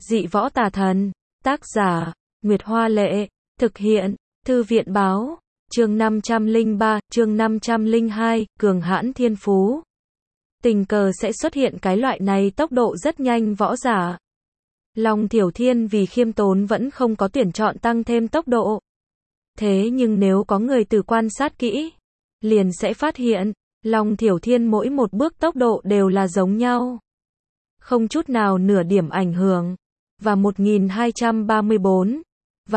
Dị võ tà thần. Tác giả, Nguyệt Hoa Lệ. Thực hiện, Thư viện Báo. Chương 503, chương 502, cường hãn thiên phú. Tình cờ sẽ xuất hiện cái loại này tốc độ rất nhanh võ giả. Long Thiểu Thiên vì khiêm tốn vẫn không có tuyển chọn tăng thêm tốc độ. Thế nhưng nếu có người từ quan sát kỹ, liền sẽ phát hiện, Long Thiểu Thiên mỗi một bước tốc độ đều là giống nhau. Không chút nào nửa điểm ảnh hưởng. Và 1234, và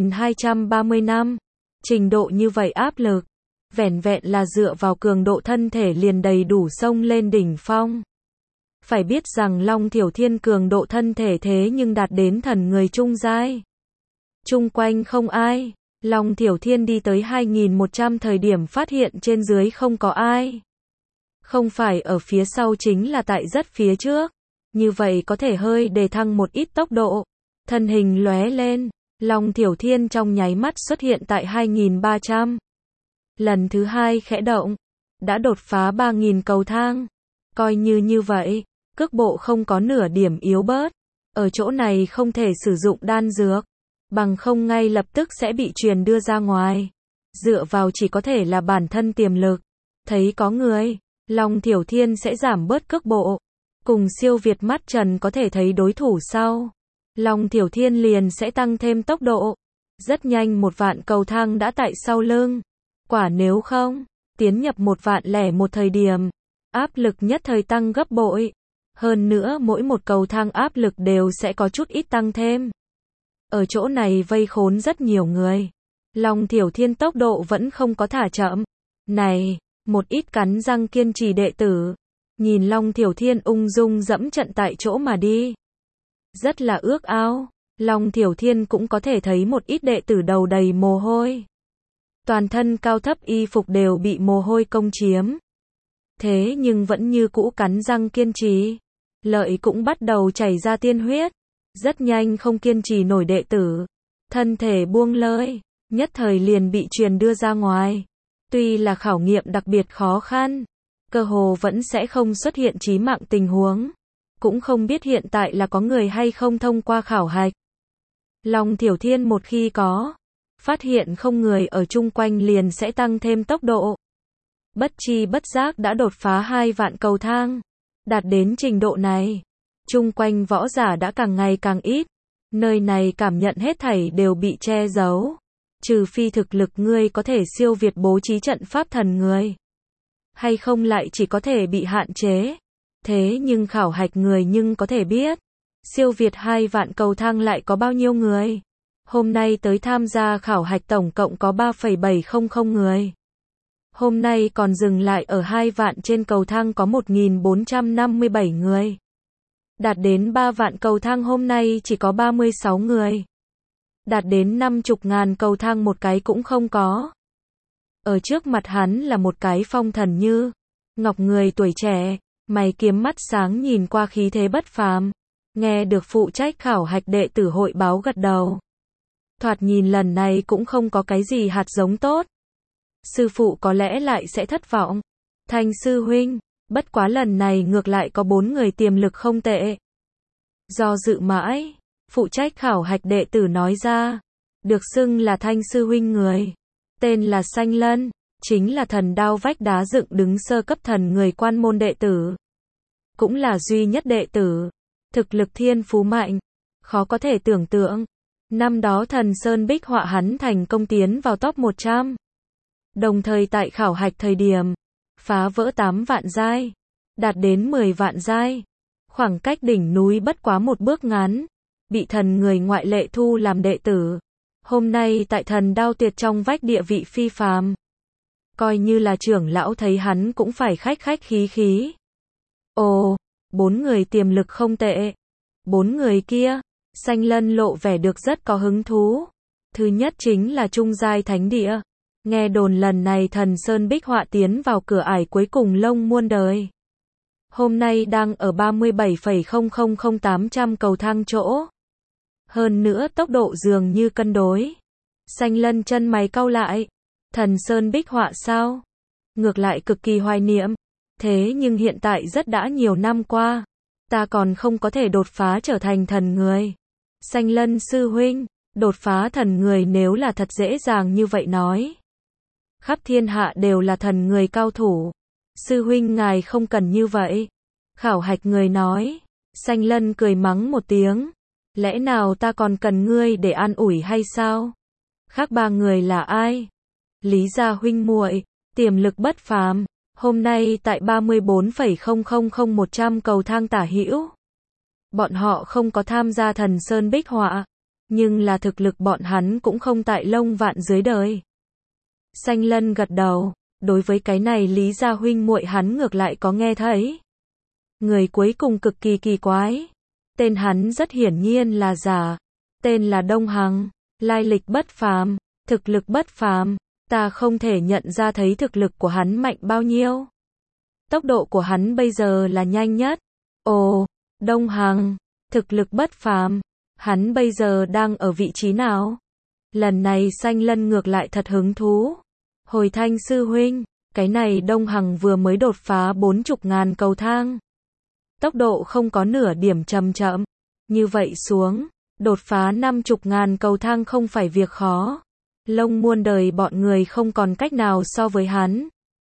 1235, trình độ như vậy áp lực, vẻn vẹn là dựa vào cường độ thân thể liền đầy đủ xông lên đỉnh phong. Phải biết rằng Long Thiểu Thiên cường độ thân thể thế nhưng đạt đến thần người trung giai. Chung quanh không ai, Long Thiểu Thiên đi tới 2100 thời điểm phát hiện trên dưới không có ai. Không phải ở phía sau chính là tại rất phía trước. Như vậy có thể hơi đề thăng một ít tốc độ. Thân hình lóe lên, Long Thiểu Thiên trong nháy mắt xuất hiện tại 2300. Lần thứ hai khẽ động, đã đột phá 3000 cầu thang. Coi như vậy, cước bộ không có nửa điểm yếu bớt. Ở chỗ này không thể sử dụng đan dược, bằng không ngay lập tức sẽ bị truyền đưa ra ngoài. Dựa vào chỉ có thể là bản thân tiềm lực. Thấy có người, Long Thiểu Thiên sẽ giảm bớt cước bộ. Cùng siêu việt mắt trần có thể thấy đối thủ sau, Long Thiểu Thiên liền sẽ tăng thêm tốc độ. Rất nhanh 1.000 cầu thang đã tại sau lưng. Quả nếu không, tiến nhập 1.001 thời điểm, áp lực nhất thời tăng gấp bội. Hơn nữa mỗi một cầu thang áp lực đều sẽ có chút ít tăng thêm. Ở chỗ này vây khốn rất nhiều người. Long Thiểu Thiên tốc độ vẫn không có thả chậm. Này, một ít cắn răng kiên trì đệ tử. Nhìn Long Thiểu Thiên ung dung dẫm trận tại chỗ mà đi. Rất là ước ao. Long Thiểu Thiên cũng có thể thấy một ít đệ tử đầu đầy mồ hôi. Toàn thân cao thấp y phục đều bị mồ hôi công chiếm. Thế nhưng vẫn như cũ cắn răng kiên trì. Lợi cũng bắt đầu chảy ra tiên huyết. Rất nhanh không kiên trì nổi đệ tử. Thân thể buông lơi, nhất thời liền bị truyền đưa ra ngoài. Tuy là khảo nghiệm đặc biệt khó khăn, cơ hồ vẫn sẽ không xuất hiện chí mạng tình huống. Cũng không biết hiện tại là có người hay không thông qua khảo hạch. Long Thiểu Thiên một khi có, phát hiện không người ở chung quanh liền sẽ tăng thêm tốc độ. Bất chi bất giác đã đột phá 2.000 cầu thang. Đạt đến trình độ này, chung quanh võ giả đã càng ngày càng ít. Nơi này cảm nhận hết thảy đều bị che giấu. Trừ phi thực lực ngươi có thể siêu việt bố trí trận pháp thần người. Hay không lại chỉ có thể bị hạn chế. Thế nhưng khảo hạch người nhưng có thể biết. Siêu việt 2.000 cầu thang lại có bao nhiêu người. Hôm nay tới tham gia khảo hạch tổng cộng có 3,700 người. Hôm nay còn dừng lại ở 2.000 trên cầu thang có 1457 người. Đạt đến 3.000 cầu thang hôm nay chỉ có 36 người. Đạt đến 50.000 cầu thang một cái cũng không có. Ở trước mặt hắn là một cái phong thần như ngọc người tuổi trẻ, mày kiếm mắt sáng nhìn qua khí thế bất phàm. Nghe được phụ trách khảo hạch đệ tử hội báo gật đầu. Thoạt nhìn lần này cũng không có cái gì hạt giống tốt. Sư phụ có lẽ lại sẽ thất vọng. Thanh sư huynh, bất quá lần này ngược lại có 4 người tiềm lực không tệ. Do dự mãi, phụ trách khảo hạch đệ tử nói ra, được xưng là Thanh sư huynh người. Tên là Sanh Lân, chính là thần đao vách đá dựng đứng sơ cấp thần người quan môn đệ tử. Cũng là duy nhất đệ tử. Thực lực thiên phú mạnh, khó có thể tưởng tượng. Năm đó thần Sơn Bích họa hắn thành công tiến vào top 100. Đồng thời tại khảo hạch thời điểm, phá vỡ 8.000 giai, đạt đến 10.000 giai. Khoảng cách đỉnh núi bất quá một bước ngắn, bị thần người ngoại lệ thu làm đệ tử. Hôm nay tại thần đao tuyệt trong vách địa vị phi phàm. Coi như là trưởng lão thấy hắn cũng phải khách khí. Ồ, 4 người tiềm lực không tệ. 4 người kia, Sanh Lân lộ vẻ được rất có hứng thú. Thứ nhất chính là trung giai thánh địa. Nghe đồn lần này thần Sơn Bích họa tiến vào cửa ải cuối cùng lông muôn đời. Hôm nay đang ở 37,000800 cầu thang chỗ. Hơn nữa tốc độ dường như cân đối. Sanh Lân chân mày cau lại. Thần Sơn Bích họa sao? Ngược lại cực kỳ hoài niệm. Thế nhưng hiện tại rất đã nhiều năm qua. ta còn không có thể đột phá trở thành thần người. Sanh Lân sư huynh, đột phá thần người nếu là thật dễ dàng như vậy nói. Khắp thiên hạ đều là thần người cao thủ. Sư huynh ngài không cần như vậy. Khảo hạch người nói. Sanh Lân cười mắng một tiếng. Lẽ nào ta còn cần ngươi để an ủi hay sao? Khác ba người là ai? Lý gia huynh muội, tiềm lực bất phàm. Hôm nay tại 34,000100 cầu thang tả hữu. Bọn họ không có tham gia thần sơn bích họa. Nhưng là thực lực bọn hắn cũng không tại lông vạn dưới đời. Sanh Lân gật đầu. Đối với cái này Lý gia huynh muội hắn ngược lại có nghe thấy. Người cuối cùng cực kỳ kỳ quái. Tên hắn rất hiển nhiên là giả. Tên là Đông Hằng. Lai lịch bất phàm. Thực lực bất phàm. Ta không thể nhận ra thấy thực lực của hắn mạnh bao nhiêu. Tốc độ của hắn bây giờ là nhanh nhất. Ồ, Đông Hằng. Thực lực bất phàm. Hắn bây giờ đang ở vị trí nào? Lần này Sanh Lân ngược lại thật hứng thú. Hồi Thanh sư huynh, cái này Đông Hằng vừa mới đột phá 40.000 cầu thang. Tốc độ không có nửa điểm chậm chậm. Như vậy xuống, đột phá 50.000 cầu thang không phải việc khó. Lông muôn đời bọn người không còn cách nào so với hắn.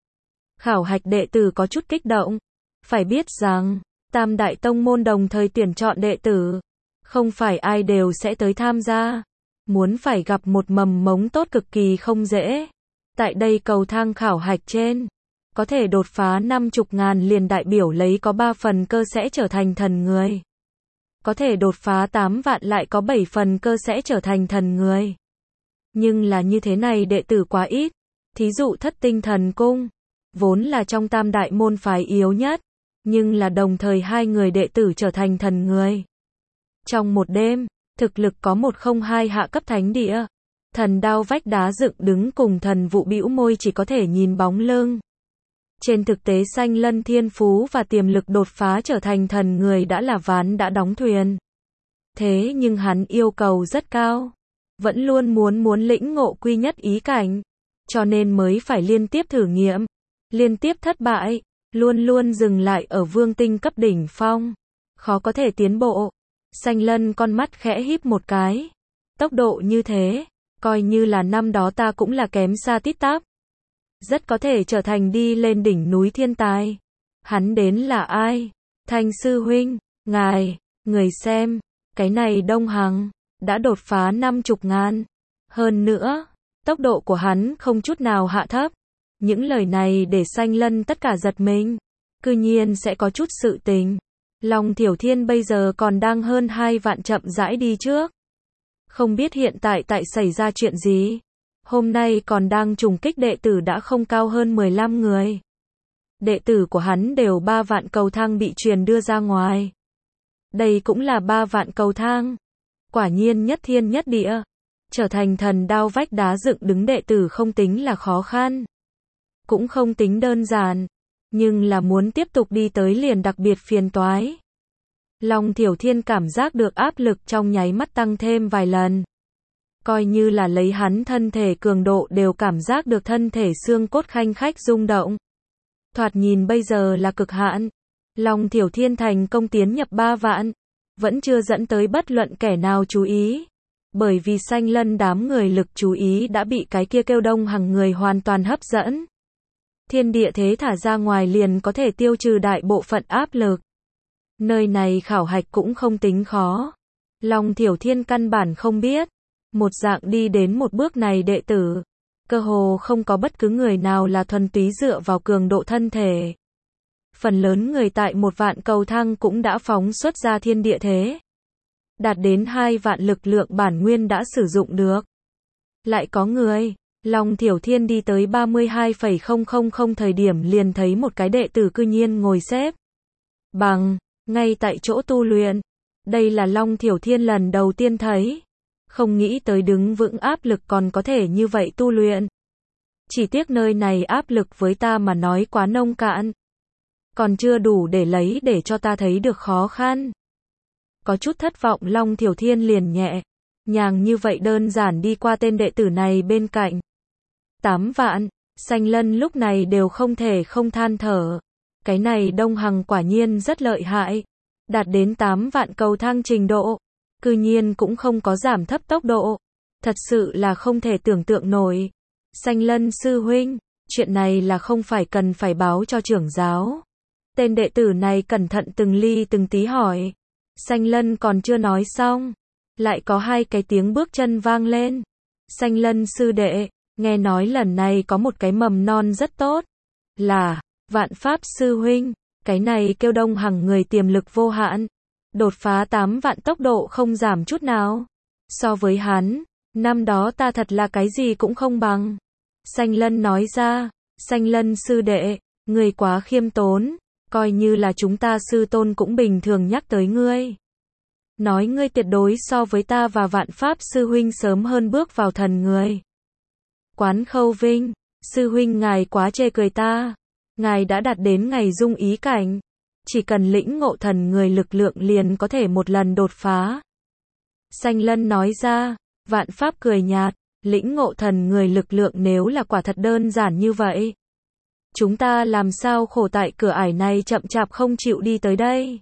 Khảo hạch đệ tử có chút kích động. Phải biết rằng, Tam Đại Tông môn đồng thời tuyển chọn đệ tử. Không phải ai đều sẽ tới tham gia. Muốn phải gặp một mầm mống tốt cực kỳ không dễ. Tại đây cầu thang khảo hạch trên, có thể đột phá 50.000 liền đại biểu lấy có 3 phần cơ sẽ trở thành thần người. Có thể đột phá 8 vạn lại có 7 phần cơ sẽ trở thành thần người. Nhưng là như thế này đệ tử quá ít. Thí dụ Thất Tinh Thần Cung, vốn là trong tam đại môn phái yếu nhất, nhưng là đồng thời 2 người đệ tử trở thành thần người. Trong một đêm, thực lực có 102 hạ cấp thánh địa. Thần Đao vách đá dựng đứng cùng Thần Vụ bĩu môi chỉ có thể nhìn bóng lưng. Trên thực tế Sanh Lân thiên phú và tiềm lực đột phá trở thành thần người đã là ván đã đóng thuyền. Thế nhưng hắn yêu cầu rất cao. Vẫn luôn muốn lĩnh ngộ quy nhất ý cảnh. Cho nên mới phải liên tiếp thử nghiệm. Liên tiếp thất bại. Luôn dừng lại ở vương tinh cấp đỉnh phong. Khó có thể tiến bộ. Sanh Lân con mắt khẽ híp một cái. Tốc độ như thế. Coi như là năm đó ta cũng là kém xa tít tắp. Rất có thể trở thành đi lên đỉnh núi thiên tài. Hắn đến là ai? Thanh sư huynh, ngài, người xem, cái này Đông Hằng, đã đột phá 50.000. Hơn nữa, tốc độ của hắn không chút nào hạ thấp. Những lời này để Sanh Lân tất cả giật mình. Cư nhiên sẽ có chút sự tình. Long Thiểu Thiên bây giờ còn đang hơn 2 vạn chậm rãi đi trước. Không biết hiện tại xảy ra chuyện gì. Hôm nay còn đang trùng kích đệ tử đã không cao hơn 15 người. Đệ tử của hắn đều 3 vạn cầu thang bị truyền đưa ra ngoài. Đây cũng là 3 vạn cầu thang. Quả nhiên nhất thiên nhất địa. Trở thành Thần Đao vách đá dựng đứng đệ tử không tính là khó khăn. Cũng không tính đơn giản. Nhưng là muốn tiếp tục đi tới liền đặc biệt phiền toái. Long Thiểu Thiên cảm giác được áp lực trong nháy mắt tăng thêm vài lần. Coi như là lấy hắn thân thể cường độ đều cảm giác được thân thể xương cốt khanh khách rung động. Thoạt nhìn bây giờ là cực hạn. Long Thiểu Thiên thành công tiến nhập 3 vạn. Vẫn chưa dẫn tới bất luận kẻ nào chú ý. Bởi vì Sanh Lân đám người lực chú ý đã bị cái kia kêu Đông Hằng người hoàn toàn hấp dẫn. Thiên địa thế thả ra ngoài liền có thể tiêu trừ đại bộ phận áp lực. Nơi này khảo hạch cũng không tính khó. Long Thiểu Thiên căn bản không biết. Một dạng đi đến một bước này đệ tử. Cơ hồ không có bất cứ người nào là thuần túy dựa vào cường độ thân thể. Phần lớn người tại 1 vạn cầu thang cũng đã phóng xuất ra thiên địa thế. Đạt đến 2 vạn lực lượng bản nguyên đã sử dụng được. Lại có người, Long Thiểu Thiên đi tới 32,000 thời điểm liền thấy một cái đệ tử cư nhiên ngồi xếp bằng, ngay tại chỗ tu luyện. Đây là Long Thiểu Thiên lần đầu tiên thấy. Không nghĩ tới đứng vững áp lực còn có thể như vậy tu luyện. Chỉ tiếc nơi này áp lực với ta mà nói quá nông cạn. Còn chưa đủ để lấy để cho ta thấy được khó khăn. Có chút thất vọng Long Thiểu Thiên liền nhẹ nhàng như vậy đơn giản đi qua tên đệ tử này bên cạnh. 8 vạn, Sanh Lân lúc này đều không thể không than thở. Cái này Đông Hằng quả nhiên rất lợi hại. đạt đến 8 vạn cầu thang trình độ. Cư nhiên cũng không có giảm thấp tốc độ. Thật sự là không thể tưởng tượng nổi. Sanh Lân sư huynh, chuyện này là không phải cần phải báo cho trưởng giáo. Tên đệ tử này cẩn thận từng ly từng tí hỏi. Sanh Lân còn chưa nói xong, lại có 2 cái tiếng bước chân vang lên. Sanh Lân sư đệ, nghe nói lần này có một cái mầm non rất tốt. Là, Vạn Pháp sư huynh, cái này kêu Đông Hằng người tiềm lực vô hạn. Đột phá 8 vạn tốc độ không giảm chút nào. So với hắn, năm đó ta thật là cái gì cũng không bằng. Sanh Lân nói ra, Sanh Lân sư đệ, ngươi quá khiêm tốn, coi như là chúng ta sư tôn cũng bình thường nhắc tới ngươi. Nói ngươi tuyệt đối so với ta và Vạn Pháp sư huynh sớm hơn bước vào thần người. Quán Khâu Vinh, sư huynh ngài quá chê cười ta. Ngài đã đạt đến ngày dung ý cảnh. Chỉ cần lĩnh ngộ thần người lực lượng liền có thể một lần đột phá. Sanh Lân nói ra, Vạn Pháp cười nhạt, lĩnh ngộ thần người lực lượng nếu là quả thật đơn giản như vậy. Chúng ta làm sao khổ tại cửa ải này chậm chạp không chịu đi tới đây.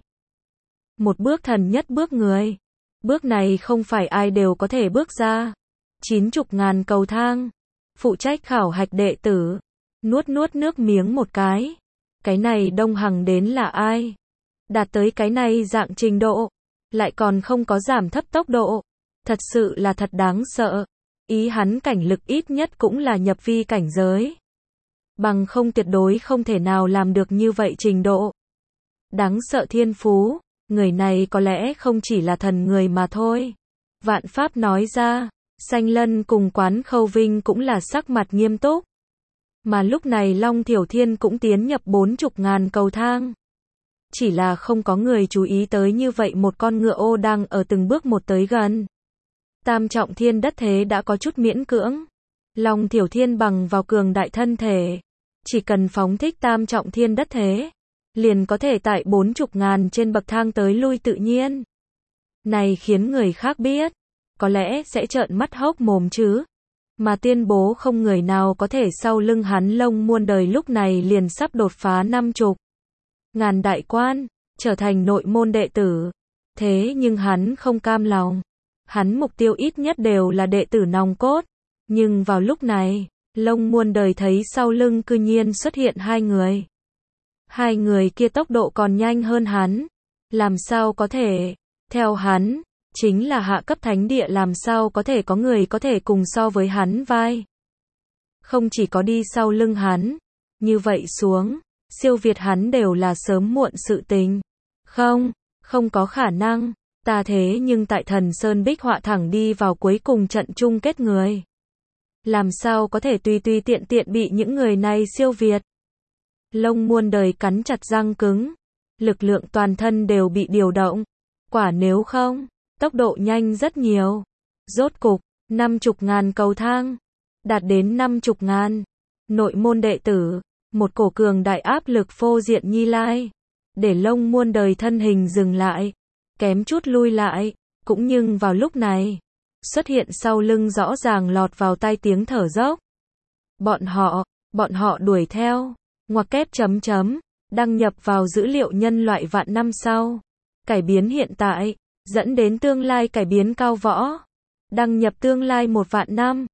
Một bước thần nhất bước người. Bước này không phải ai đều có thể bước ra. 90.000 cầu thang. Phụ trách khảo hạch đệ tử. Nuốt nước miếng một cái. Cái này Đông Hằng đến là ai? Đạt tới cái này dạng trình độ. Lại còn không có giảm thấp tốc độ. Thật sự là thật đáng sợ. Ý hắn cảnh lực ít nhất cũng là nhập vi cảnh giới. Bằng không tuyệt đối không thể nào làm được như vậy trình độ. Đáng sợ thiên phú. Người này có lẽ không chỉ là thần người mà thôi. Vạn Pháp nói ra. Sanh Lân cùng Quán Khâu Vinh cũng là sắc mặt nghiêm túc. Mà lúc này Long Thiểu Thiên cũng tiến nhập 40.000 cầu thang. Chỉ là không có người chú ý tới như vậy một con ngựa ô đang ở từng bước một tới gần. Tam trọng thiên đất thế đã có chút miễn cưỡng. Long Thiểu Thiên bằng vào cường đại thân thể. Chỉ cần phóng thích tam trọng thiên đất thế. Liền có thể tại 40.000 trên bậc thang tới lui tự nhiên. Này khiến người khác biết. Có lẽ sẽ trợn mắt hốc mồm chứ. Mà tuyên bố không người nào có thể sau lưng hắn Long muôn đời lúc này liền sắp đột phá 50.000 đại quan. Trở thành nội môn đệ tử. Thế nhưng hắn không cam lòng. Hắn mục tiêu ít nhất đều là đệ tử nòng cốt. Nhưng vào lúc này, Long muôn đời thấy sau lưng cư nhiên xuất hiện 2 người. 2 người kia tốc độ còn nhanh hơn hắn. Làm sao có thể? Theo hắn, chính là hạ cấp thánh địa làm sao có thể có người có thể cùng so với hắn vai. Không chỉ có đi sau lưng hắn. Như vậy xuống, siêu việt hắn đều là sớm muộn sự tình. Không có khả năng. Ta thế nhưng tại Thần Sơn Bích Họa thẳng đi vào cuối cùng trận chung kết người. Làm sao có thể tùy tiện bị những người này siêu việt. Long muôn đời cắn chặt răng cứng. Lực lượng toàn thân đều bị điều động. Quả nếu không, tốc độ nhanh rất nhiều. Rốt cục, 50.000 cầu thang. Đạt đến 50.000. Nội môn đệ tử. Một cổ cường đại áp lực phô diện nhi lai. Để Long muôn đời thân hình dừng lại. Kém chút lui lại. Cũng nhưng vào lúc này. Xuất hiện sau lưng rõ ràng lọt vào tai tiếng thở dốc. Bọn họ đuổi theo. Ngoặc kép chấm. Đăng nhập vào dữ liệu nhân loại vạn năm sau. Cải biến hiện tại. Dẫn đến tương lai cải biến cao võ. Đăng nhập tương lai 1 vạn năm.